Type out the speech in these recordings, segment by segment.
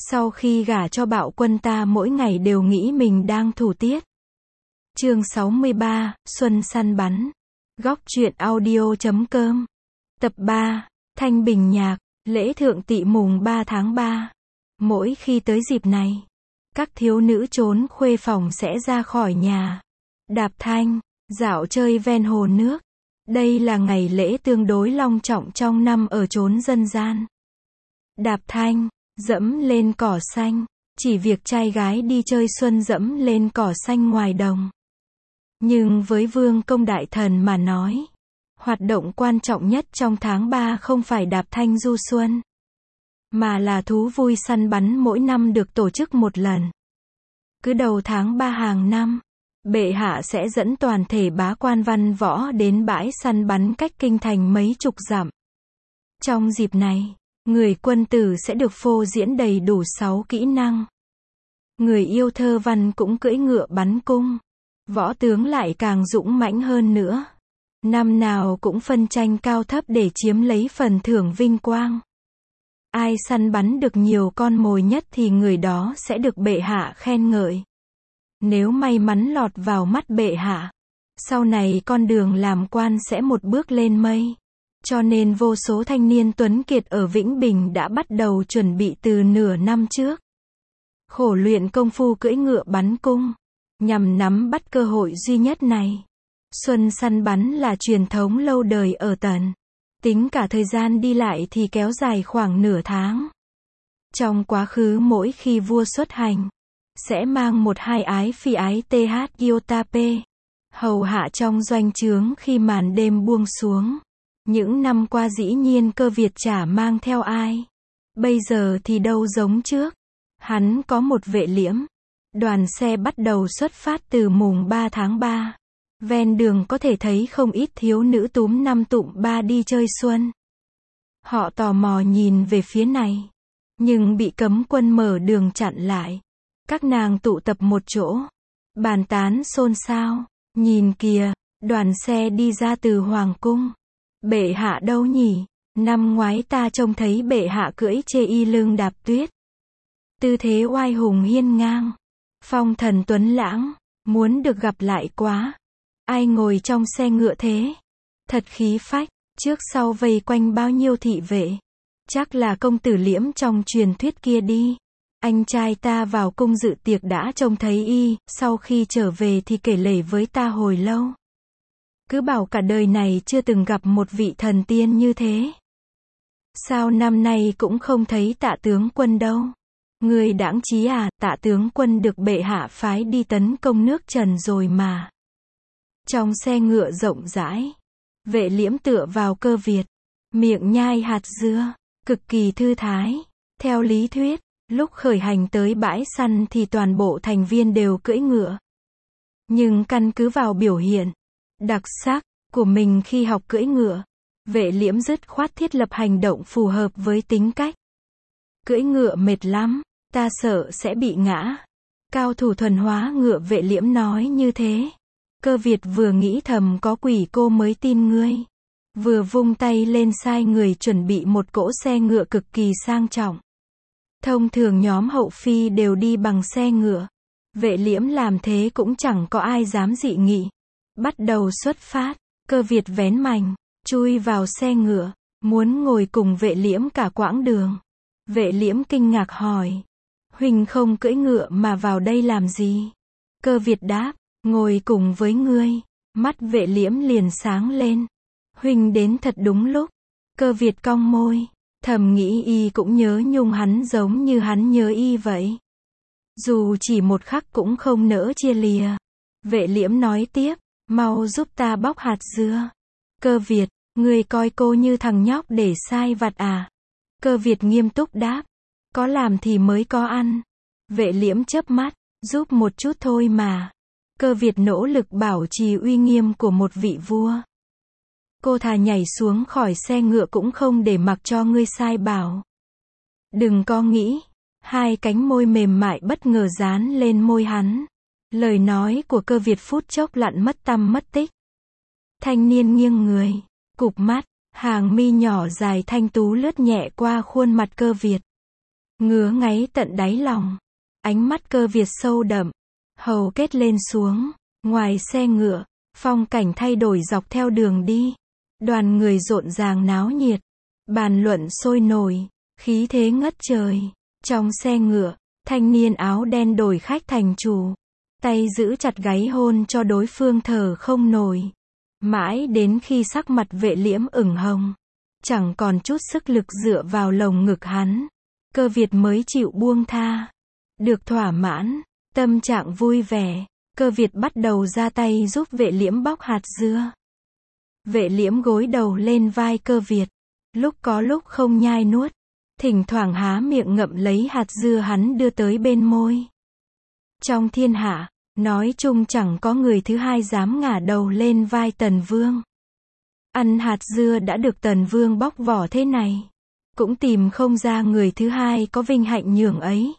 Sau khi gả cho Bạo Quân ta mỗi ngày đều nghĩ mình đang thủ tiết. Chương 63, Xuân săn bắn. Góc truyện audio.com. Tập 3, Thanh Bình Nhạc, lễ thượng tỵ mùng 3 tháng 3. Mỗi khi tới dịp này, các thiếu nữ trốn khuê phòng sẽ ra khỏi nhà, đạp thanh, dạo chơi ven hồ nước. Đây là ngày lễ tương đối long trọng trong năm ở chốn dân gian. Đạp thanh, dẫm lên cỏ xanh, chỉ việc trai gái đi chơi xuân dẫm lên cỏ xanh ngoài đồng. Nhưng với vương công đại thần mà nói, hoạt động quan trọng nhất trong tháng 3 không phải đạp thanh du xuân, mà là thú vui săn bắn mỗi năm được tổ chức một lần. Cứ đầu tháng 3 hàng năm, bệ hạ sẽ dẫn toàn thể bá quan văn võ đến bãi săn bắn cách kinh thành mấy chục dặm. Trong dịp này, người quân tử sẽ được phô diễn đầy đủ 6 kỹ năng. Người yêu thơ văn cũng cưỡi ngựa bắn cung. Võ tướng lại càng dũng mãnh hơn nữa. Năm nào cũng phân tranh cao thấp để chiếm lấy phần thưởng vinh quang. Ai săn bắn được nhiều con mồi nhất thì người đó sẽ được bệ hạ khen ngợi. Nếu may mắn lọt vào mắt bệ hạ, sau này con đường làm quan sẽ một bước lên mây. Cho nên vô số thanh niên tuấn kiệt ở Vĩnh Bình đã bắt đầu chuẩn bị từ nửa năm trước. Khổ luyện công phu cưỡi ngựa bắn cung, nhằm nắm bắt cơ hội duy nhất này. Xuân săn bắn là truyền thống lâu đời ở Tần. Tính cả thời gian đi lại thì kéo dài khoảng nửa tháng. Trong quá khứ mỗi khi vua xuất hành, sẽ mang một hai ái phi ái th Yotape, hầu hạ trong doanh trướng khi màn đêm buông xuống. Những năm qua dĩ nhiên Cơ Việt chả mang theo ai. Bây giờ thì đâu giống trước. Hắn có một vệ liễm. Đoàn xe bắt đầu xuất phát từ mùng 3 tháng 3. Ven đường có thể thấy không ít thiếu nữ túm năm tụm ba đi chơi xuân. Họ tò mò nhìn về phía này, nhưng bị cấm quân mở đường chặn lại. Các nàng tụ tập một chỗ, bàn tán xôn xao. Nhìn kìa, đoàn xe đi ra từ Hoàng cung. Bệ hạ đâu nhỉ? Năm ngoái ta trông thấy bệ hạ cưỡi chê y lưng đạp tuyết. Tư thế oai hùng hiên ngang, phong thần tuấn lãng, muốn được gặp lại quá. Ai ngồi trong xe ngựa thế? Thật khí phách, trước sau vây quanh bao nhiêu thị vệ. Chắc là công tử Liễm trong truyền thuyết kia đi. Anh trai ta vào cung dự tiệc đã trông thấy y, sau khi trở về thì kể lể với ta hồi lâu. Cứ bảo cả đời này chưa từng gặp một vị thần tiên như thế. Sao năm nay cũng không thấy Tạ tướng quân đâu? Người đãng trí à? Tạ tướng quân được bệ hạ phái đi tấn công nước Trần rồi mà. Trong xe ngựa rộng rãi, vệ liễm tựa vào Cơ Việt, miệng nhai hạt dưa, cực kỳ thư thái. Theo lý thuyết, lúc khởi hành tới bãi săn thì toàn bộ thành viên đều cưỡi ngựa. Nhưng căn cứ vào biểu hiện đặc sắc của mình khi học cưỡi ngựa, vệ liễm dứt khoát thiết lập hành động phù hợp với tính cách. Cưỡi ngựa mệt lắm, ta sợ sẽ bị ngã. Cao thủ thuần hóa ngựa vệ liễm nói như thế. Cơ Việt vừa nghĩ thầm có quỷ cô mới tin ngươi. Vừa vung tay lên sai người chuẩn bị một cỗ xe ngựa cực kỳ sang trọng. Thông thường nhóm hậu phi đều đi bằng xe ngựa. Vệ liễm làm thế cũng chẳng có ai dám dị nghị. Bắt đầu xuất phát, Cơ Việt vén mành, chui vào xe ngựa, muốn ngồi cùng vệ liễm cả quãng đường. Vệ liễm kinh ngạc hỏi, Huỳnh không cưỡi ngựa mà vào đây làm gì? Cơ Việt đáp, ngồi cùng với ngươi. Mắt vệ liễm liền sáng lên. Huỳnh đến thật đúng lúc. Cơ Việt cong môi, thầm nghĩ y cũng nhớ nhung hắn giống như hắn nhớ y vậy. Dù chỉ một khắc cũng không nỡ chia lìa. Vệ liễm nói tiếp, mau giúp ta bóc hạt dưa. Cơ Việt, ngươi coi cô như thằng nhóc để sai vặt à? Cơ Việt nghiêm túc đáp, có làm thì mới có ăn. Vệ liễm chớp mắt, giúp một chút thôi mà. Cơ Việt nỗ lực bảo trì uy nghiêm của một vị vua. Cô thà nhảy xuống khỏi xe ngựa cũng không để mặc cho ngươi sai bảo. Đừng có nghĩ. Hai cánh môi mềm mại bất ngờ dán lên môi hắn. Lời nói của Cơ Việt phút chốc lặn mất tăm mất tích. Thanh niên nghiêng người, cụp mắt, hàng mi nhỏ dài thanh tú lướt nhẹ qua khuôn mặt Cơ Việt. ngứa ngáy tận đáy lòng. Ánh mắt Cơ Việt sâu đậm, hầu kết lên xuống, ngoài xe ngựa, phong cảnh thay đổi dọc theo đường đi. Đoàn người rộn ràng náo nhiệt, bàn luận sôi nổi, khí thế ngất trời. Trong xe ngựa, thanh niên áo đen đổi khách thành chủ, tay giữ chặt gáy hôn cho đối phương thở không nổi. Mãi đến khi sắc mặt Vệ Liễm ửng hồng, chẳng còn chút sức lực dựa vào lồng ngực hắn, Cơ Việt mới chịu buông tha. Được thỏa mãn, tâm trạng vui vẻ, Cơ Việt bắt đầu ra tay giúp Vệ Liễm bóc hạt dưa. Vệ Liễm gối đầu lên vai Cơ Việt, lúc có lúc không nhai nuốt, thỉnh thoảng há miệng ngậm lấy hạt dưa hắn đưa tới bên môi. Trong thiên hạ, nói chung chẳng có người thứ hai dám ngả đầu lên vai Tần Vương. Ăn hạt dưa đã được Tần Vương bóc vỏ thế này, cũng tìm không ra người thứ hai có vinh hạnh nhường ấy.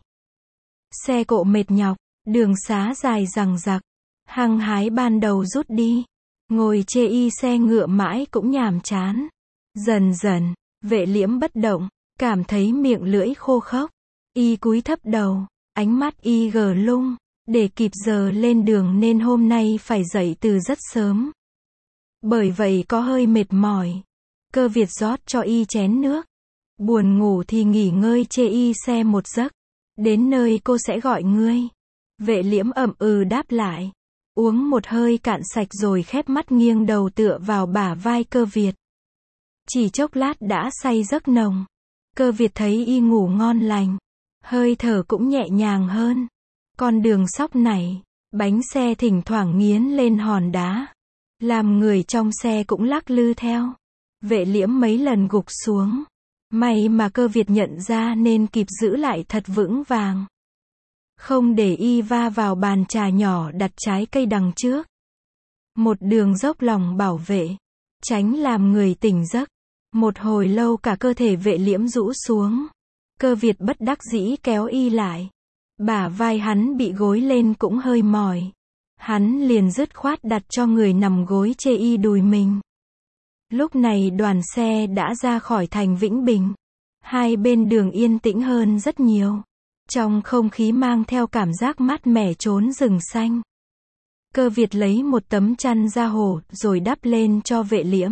Xe cộ mệt nhọc, đường xá dài dằng dặc, hăng hái ban đầu rút đi, ngồi chê y xe ngựa mãi cũng nhàm chán. Dần dần, Vệ Liễm bất động, cảm thấy miệng lưỡi khô khốc, y cúi thấp đầu, ánh mắt y gờ lung, để kịp giờ lên đường nên hôm nay phải dậy từ rất sớm. Bởi vậy có hơi mệt mỏi. Cơ Việt rót cho y chén nước. Buồn ngủ thì nghỉ ngơi chê y xe một giấc. Đến nơi cô sẽ gọi ngươi. Vệ Liễm ậm ừ đáp lại. Uống một hơi cạn sạch rồi khép mắt nghiêng đầu tựa vào bả vai Cơ Việt. Chỉ chốc lát đã say giấc nồng. Cơ Việt thấy y ngủ ngon lành. Hơi thở cũng nhẹ nhàng hơn. Con đường sóc này, bánh xe thỉnh thoảng nghiến lên hòn đá. Làm người trong xe cũng lắc lư theo. Vệ Liễm mấy lần gục xuống. May mà Cơ Việt nhận ra nên kịp giữ lại thật vững vàng. Không để y va vào bàn trà nhỏ đặt trái cây đằng trước. Một đường dốc lòng bảo vệ, tránh làm người tỉnh giấc. Một hồi lâu cả cơ thể Vệ Liễm rũ xuống. Cơ Việt bất đắc dĩ kéo y lại. Bả vai hắn bị gối lên cũng hơi mỏi. Hắn liền dứt khoát đặt cho người nằm gối chê y đùi mình. Lúc này đoàn xe đã ra khỏi thành Vĩnh Bình. Hai bên đường yên tĩnh hơn rất nhiều. Trong không khí mang theo cảm giác mát mẻ trốn rừng xanh. Cơ Việt lấy một tấm chăn ra hồ rồi đắp lên cho Vệ Liễm.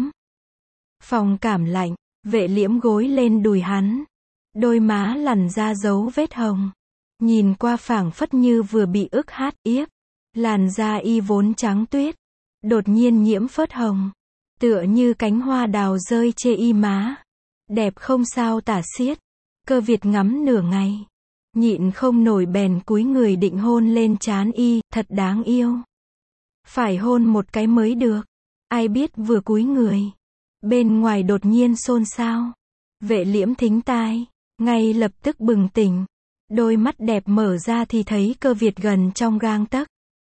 Phòng cảm lạnh, Vệ Liễm gối lên đùi hắn. Đôi má lằn ra dấu vết hồng. Nhìn qua phảng phất như vừa bị ức hát yếp. Làn da y vốn trắng tuyết, đột nhiên nhiễm phớt hồng, tựa như cánh hoa đào rơi chê y má. Đẹp không sao tả xiết. Cơ Việt ngắm nửa ngày, nhịn không nổi bèn cúi người định hôn lên trán y, thật đáng yêu. Phải hôn một cái mới được. Ai biết vừa cúi người, bên ngoài đột nhiên xôn xao. Vệ Liễm thính tai, ngay lập tức bừng tỉnh. Đôi mắt đẹp mở ra thì thấy Cơ Việt gần trong gang tấc.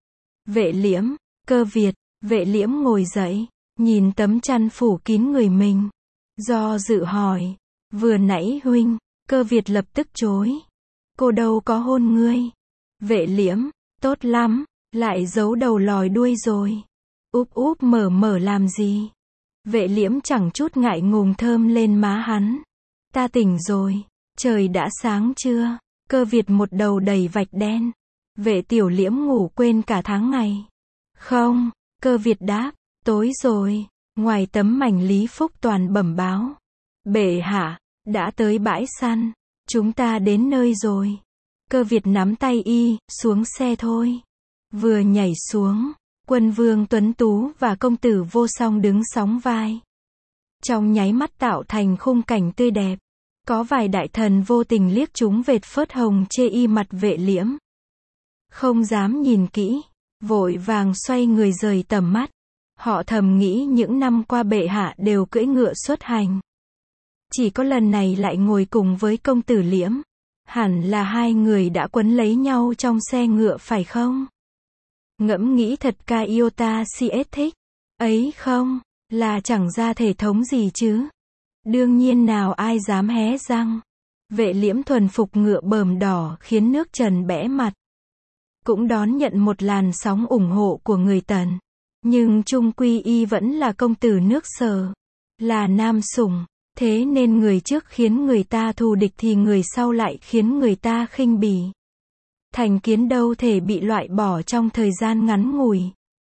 Vệ Liễm, Cơ Việt. Vệ Liễm ngồi dậy, nhìn tấm chăn phủ kín người mình. Do dự hỏi, vừa nãy huynh. Cơ Việt lập tức chối. Cô đâu có hôn ngươi. Vệ Liễm, tốt lắm, lại giấu đầu lòi đuôi rồi. Úp úp mở làm gì. Vệ Liễm chẳng chút ngại ngùng thơm lên má hắn. Ta tỉnh rồi, trời đã sáng chưa? Cơ Việt một đầu đầy vạch đen. Vệ Tiểu Liễm ngủ quên cả tháng ngày. Không, Cơ Việt đáp, tối rồi. Ngoài tấm mảnh Lý Phúc Toàn bẩm báo. Bệ hạ, đã tới bãi săn. Chúng ta đến nơi rồi. Cơ Việt nắm tay y, xuống xe thôi. Vừa nhảy xuống, Quân Vương tuấn tú và công tử Vô Song đứng sóng vai. Trong nháy mắt tạo thành khung cảnh tươi đẹp. Có vài đại thần vô tình liếc chúng vệt phớt hồng chê y mặt Vệ Liễm. Không dám nhìn kỹ, vội vàng xoay người rời tầm mắt. Họ thầm nghĩ những năm qua bệ hạ đều cưỡi ngựa xuất hành. Chỉ có lần này lại ngồi cùng với công tử Liễm. Hẳn là hai người đã quấn lấy nhau trong xe ngựa phải không? Ngẫm nghĩ thật ca iota siết thích. Ấy không, là chẳng ra thể thống gì chứ. Đương nhiên nào ai dám hé răng. Vệ Liễm thuần phục ngựa bờm đỏ khiến nước Trần bẽ mặt. Cũng đón nhận một làn sóng ủng hộ của người Tần. Nhưng chung quy y vẫn là công tử nước Sở. Là nam sủng. Thế nên người trước khiến người ta thù địch thì người sau lại khiến người ta khinh bỉ. Thành kiến đâu thể bị loại bỏ trong thời gian ngắn ngủi.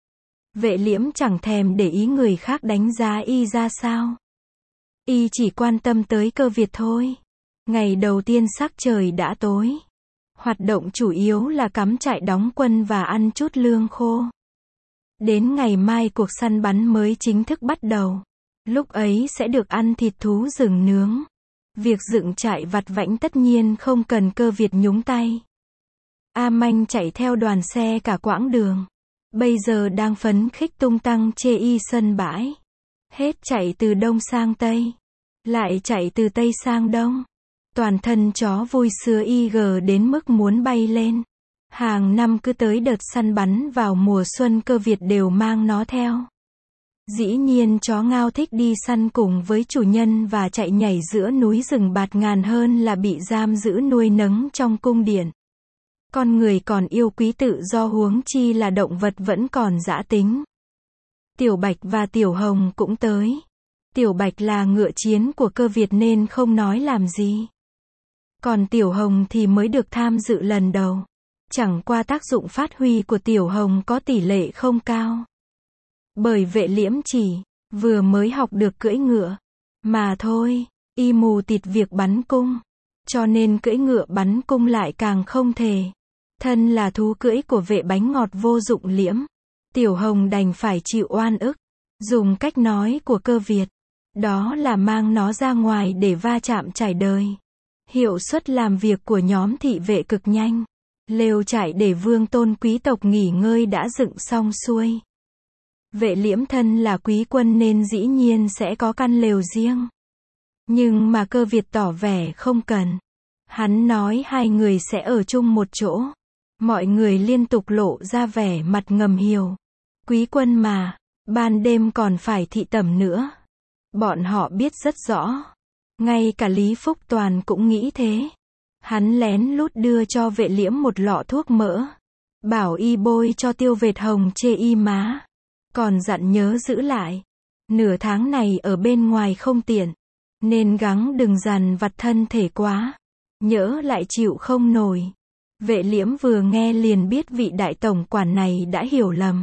Vệ Liễm chẳng thèm để ý người khác đánh giá y ra sao. Y chỉ quan tâm tới cơ Việt thôi. Ngày đầu tiên sắc trời đã tối. Hoạt động chủ yếu là cắm trại đóng quân và ăn chút lương khô. Đến ngày mai cuộc săn bắn mới chính thức bắt đầu. Lúc ấy sẽ được ăn thịt thú rừng nướng. Việc dựng trại vặt vãnh tất nhiên không cần cơ Việt nhúng tay. A Manh chạy theo đoàn xe cả quãng đường. Bây giờ đang phấn khích tung tăng chê y sân bãi. Hết chạy từ đông sang tây. Lại chạy từ tây sang đông. Toàn thân chó vui sứa y đến mức muốn bay lên. Hàng năm cứ tới đợt săn bắn vào mùa xuân cơ Việt đều mang nó theo. Dĩ nhiên chó ngao thích đi săn cùng với chủ nhân và chạy nhảy giữa núi rừng bạt ngàn hơn là bị giam giữ nuôi nấng trong cung điện. Con người còn yêu quý tự do huống chi là động vật vẫn còn dã tính. Tiểu Bạch và Tiểu Hồng cũng tới. Tiểu Bạch là ngựa chiến của cơ Việt nên không nói làm gì. Còn Tiểu Hồng thì mới được tham dự lần đầu. Chẳng qua tác dụng phát huy của Tiểu Hồng có tỷ lệ không cao. Bởi Vệ Liễm chỉ vừa mới học được cưỡi ngựa. Mà thôi, y mù tịt việc bắn cung. Cho nên cưỡi ngựa bắn cung lại càng không thể. Thân là thú cưỡi của Vệ bánh ngọt vô dụng Liễm. Tiểu Hồng đành phải chịu oan ức. Dùng cách nói của cơ Việt. Đó là mang nó ra ngoài để va chạm trải đời. Hiệu suất làm việc của nhóm thị vệ cực nhanh. Lều trại để vương tôn quý tộc nghỉ ngơi đã dựng xong xuôi. Vệ Liễm thân là quý quân nên dĩ nhiên sẽ có căn lều riêng. Nhưng mà cơ Việt tỏ vẻ không cần. Hắn nói hai người sẽ ở chung một chỗ. Mọi người liên tục lộ ra vẻ mặt ngầm hiểu. Quý quân mà, ban đêm còn phải thị tẩm nữa. Bọn họ biết rất rõ. Ngay cả Lý Phúc Toàn cũng nghĩ thế. Hắn lén lút đưa cho Vệ Liễm một lọ thuốc mỡ. Bảo y bôi cho Tiêu Vệt Hồng chê y má. Còn dặn nhớ giữ lại. Nửa tháng này ở bên ngoài không tiện. Nên gắng đừng dằn vặt thân thể quá. Nhỡ lại chịu không nổi. Vệ Liễm vừa nghe liền biết vị đại tổng quản này đã hiểu lầm.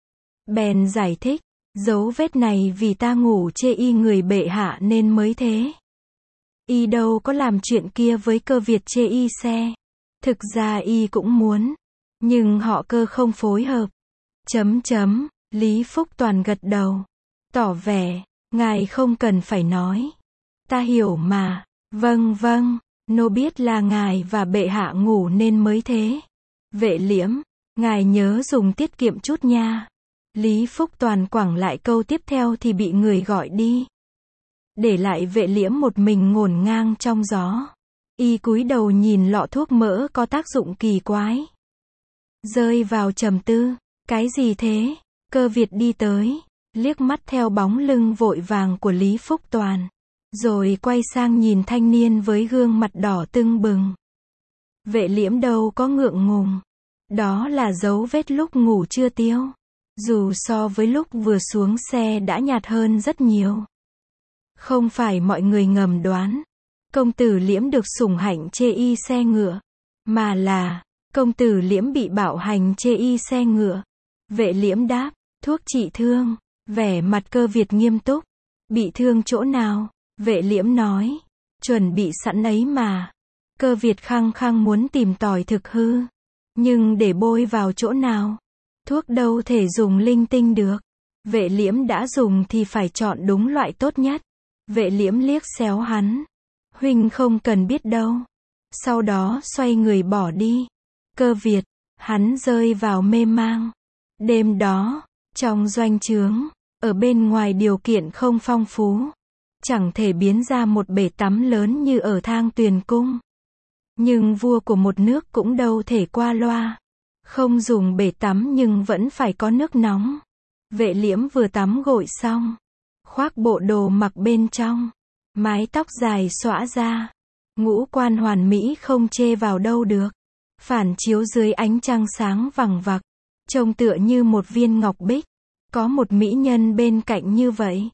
Bèn giải thích. Dấu vết này vì ta ngủ chê y người bệ hạ nên mới thế. Y đâu có làm chuyện kia với cơ Việt chê y xe. Thực ra y cũng muốn. Nhưng họ cơ không phối hợp. Lý Phúc Toàn gật đầu. Tỏ vẻ, ngài không cần phải nói. Ta hiểu mà. Vâng vâng, nô biết là ngài và bệ hạ ngủ nên mới thế. Vệ Liễm, ngài nhớ dùng tiết kiệm chút nha. Lý Phúc Toàn quẳng lại câu tiếp theo thì bị người gọi đi. Để lại Vệ Liễm một mình ngổn ngang trong gió. Y cúi đầu nhìn lọ thuốc mỡ có tác dụng kỳ quái. Rơi vào trầm tư. Cái gì thế? Cơ Việt đi tới. Liếc mắt theo bóng lưng vội vàng của Lý Phúc Toàn. Rồi quay sang nhìn thanh niên với gương mặt đỏ tưng bừng. Vệ Liễm đâu có ngượng ngùng. Đó là dấu vết lúc ngủ chưa tiêu. Dù so với lúc vừa xuống xe đã nhạt hơn rất nhiều. Không phải mọi người ngầm đoán. Công tử Liễm được sủng hạnh chê y xe ngựa. Mà là, công tử Liễm bị bạo hành chê y xe ngựa. Vệ Liễm đáp, thuốc trị thương. Vẻ mặt cơ Việt nghiêm túc. Bị thương chỗ nào? Vệ Liễm nói, chuẩn bị sẵn ấy mà. Cơ Việt khăng khăng muốn tìm tòi thực hư. Nhưng để bôi vào chỗ nào? Thuốc đâu thể dùng linh tinh được. Vệ Liễm đã dùng thì phải chọn đúng loại tốt nhất. Vệ Liễm liếc xéo hắn. Huynh không cần biết đâu. Sau đó xoay người bỏ đi. Cơ Việt, hắn rơi vào mê mang. Đêm đó, trong doanh trướng, ở bên ngoài điều kiện không phong phú. Chẳng thể biến ra một bể tắm lớn như ở Thang Tuyền Cung. Nhưng vua của một nước cũng đâu thể qua loa. Không dùng bể tắm nhưng vẫn phải có nước nóng. Vệ Liễm vừa tắm gội xong. Khoác bộ đồ mặc bên trong. Mái tóc dài xõa ra. Ngũ quan hoàn mỹ không chê vào đâu được. Phản chiếu dưới ánh trăng sáng vằng vặc. Trông tựa như một viên ngọc bích. Có một mỹ nhân bên cạnh như vậy.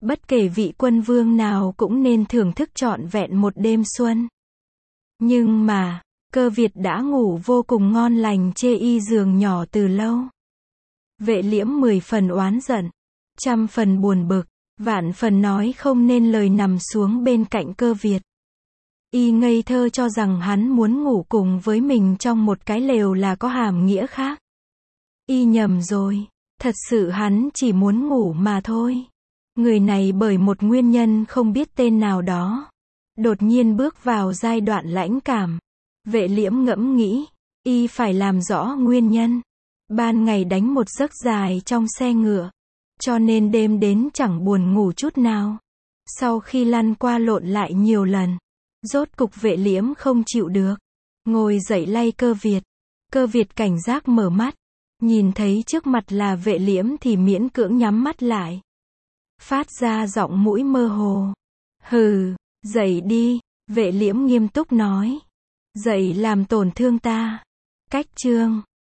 Bất kể vị quân vương nào cũng nên thưởng thức trọn vẹn một đêm xuân. Nhưng mà, Cơ Việt đã ngủ vô cùng ngon lành chê y giường nhỏ từ lâu. Vệ Liễm 10 phần oán giận, trăm phần buồn bực, vạn phần nói không nên lời nằm xuống bên cạnh Cơ Việt. Y ngây thơ cho rằng hắn muốn ngủ cùng với mình trong một cái lều là có hàm nghĩa khác. Y nhầm rồi, thật sự hắn chỉ muốn ngủ mà thôi. Người này bởi một nguyên nhân không biết tên nào đó, đột nhiên bước vào giai đoạn lãnh cảm. Vệ Liễm ngẫm nghĩ, y phải làm rõ nguyên nhân. Ban ngày đánh một giấc dài trong xe ngựa, cho nên đêm đến chẳng buồn ngủ chút nào. Sau khi lăn qua lộn lại nhiều lần, rốt cục Vệ Liễm không chịu được, ngồi dậy lay Cơ Việt. Cơ Việt cảnh giác mở mắt, nhìn thấy trước mặt là Vệ Liễm thì miễn cưỡng nhắm mắt lại, phát ra giọng mũi mơ hồ. Hừ, dậy đi, Vệ Liễm nghiêm túc nói. Dậy làm tổn thương ta. Cách chương